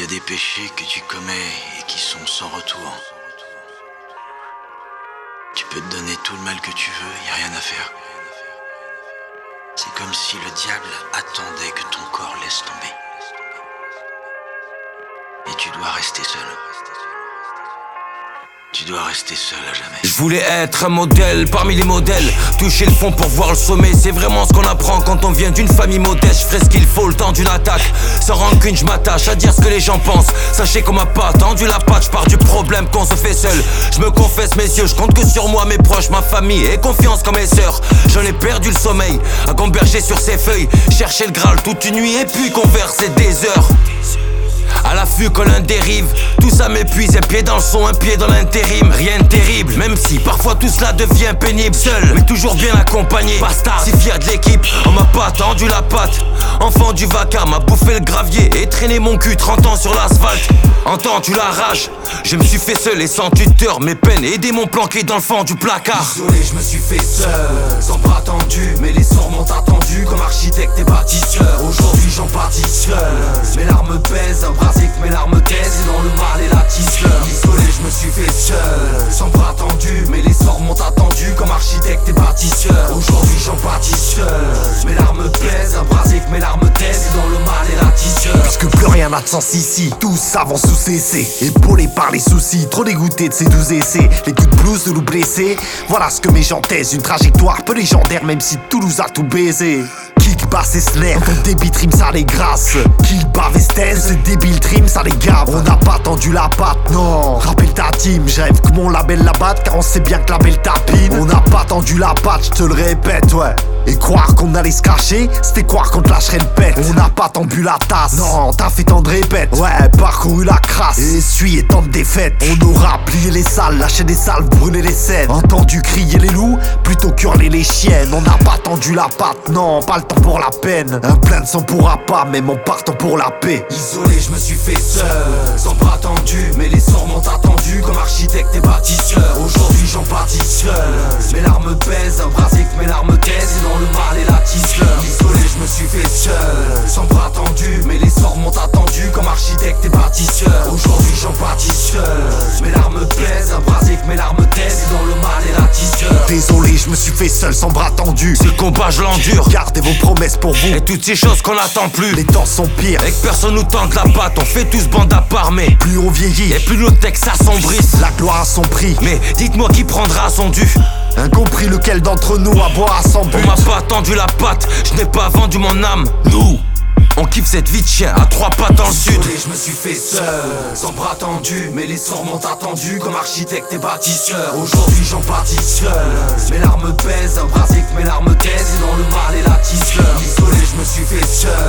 des péchés que tu commets et qui sont sans retour. Tu peux te donner tout le mal que tu veux, y a rien à faire. C'est comme si le diable attendait que ton corps laisse tomber. Et tu dois rester seul. Tu dois rester seul à jamais. Je voulais être un modèle parmi les modèles. Toucher le fond pour voir le sommet, c'est vraiment ce qu'on apprend quand on vient d'une famille modeste. Je ferai ce qu'il faut le temps d'une attaque. Sans rancune, je m'attache à dire ce que les gens pensent. Sachez qu'on m'a pas tendu la patte, je pars du problème qu'on se fait seul. Je me confesse messieurs, je compte que sur moi, mes proches, ma famille et confiance comme mes sœurs. J'en ai perdu le sommeil, à gamberger sur ces feuilles. Chercher le Graal toute une nuit et puis converser des heures. À l'affût quand l'un dérive, tout ça m'épuise. Un pied dans le son, un pied dans l'intérim. Rien de terrible, même si parfois tout cela devient pénible. Seul, mais toujours bien accompagné. Bastard, si fier de l'équipe, on m'a pas tendu la patte. Enfant du vacarme, m'a bouffé le gravier et traîné mon cul 30 ans sur l'asphalte. Entends-tu la rage? Je me suis fait seul et sans tuteur. Mes peines et démons planqués dans le fond du placard. Désolé, je me suis fait seul, sans bras tendu. Mais les sorts m'ont attendu comme architecte et bâtisseur. Aujourd'hui j'en pâtis seul, mes larmes pèsent. Brasé que mes larmes taisent et dans le mal et la tisseleur. Isolé je me suis fait seul, sans bras tendu. Mais les sorts m'ont attendu comme architecte et bâtisseur. Aujourd'hui j'en pâtis seul, mes larmes pèsent. Brasé que mes larmes taisent et dans le mal et la tisseleur. Puisque plus rien n'a de sens ici, tous avancent sous cessé. Épaulés par les soucis, trop dégoûté de ces 12 essais. Les coups de blues de loup blessés, voilà ce que mes gens taisent. Une trajectoire peu légendaire même si Toulouse a tout baisé. Kick, basse et snare, ton débit trim ça les grasse. Kill, bave et stèse, ce débile trim ça les gave. On n'a pas tendu la patte, non. Rappelle ta team, je rêve que mon label la batte. Car on sait bien que la belle tapine. On n'a pas tendu la patte, je te le répète, ouais. Et croire qu'on allait se cacher, c'était croire qu'on te lâcherait le pète. On n'a pas tendu la tasse, non, t'as fait tant de répètes. Ouais, parcouru la crasse, et essuyé tant de défaites. On aura plié les salles, lâché des salles, brûlé les scènes. Entendu crier les loups, plutôt qu'hurler les chiennes. On n'a pas tendu la patte, non, pas le temps pour la peine. Un plein de sang pourra pas, même en partant pour la paix. Isolé, je me suis fait seul, sans bras tendu. Mais les sorts m'ont attendu comme architecte et bâtisseur. Aujourd'hui j'en pâtis seul, mes larmes pèsent. Brasé que mes larmes taisent et dans le mal et la tisseleur. Isolé, je me suis fait seul, sans bras tendu. Mais les sorts m'ont attendu comme architecte et bâtisseur. Aujourd'hui j'en pâtis seul, mes larmes pèsent. Brasé que mes larmes taisent et dans le mal et la tisseleur. Désolé, je me suis fait seul sans bras tendu. Ce combat je l'endure, gardez vos promesses pour vous. et toutes ces choses qu'on n'attend plus. Les temps sont pires, Et que personne nous tente la patte, on fait tous bande à part. Mais plus on vieillit, et plus nos textes s'assombrissent. la gloire a son prix. Mais dites-moi qui prendra son dû. Incompris lequel d'entre nous a boire à son but. On m'a pas tendu la patte, je n'ai pas vendu mon âme. Nous, on kiffe cette vie de chien à 3 pattes dans le sud. Désolé, je me suis fait seul, sans bras tendu. Mais les sorts m'ont attendu comme architecte et bâtisseur. Aujourd'hui j'en pâtis seul, mes larmes pèsent. Brasé que mes larmes taisent et dans le mal et la tisseleur. Isolé, je me suis fait seul,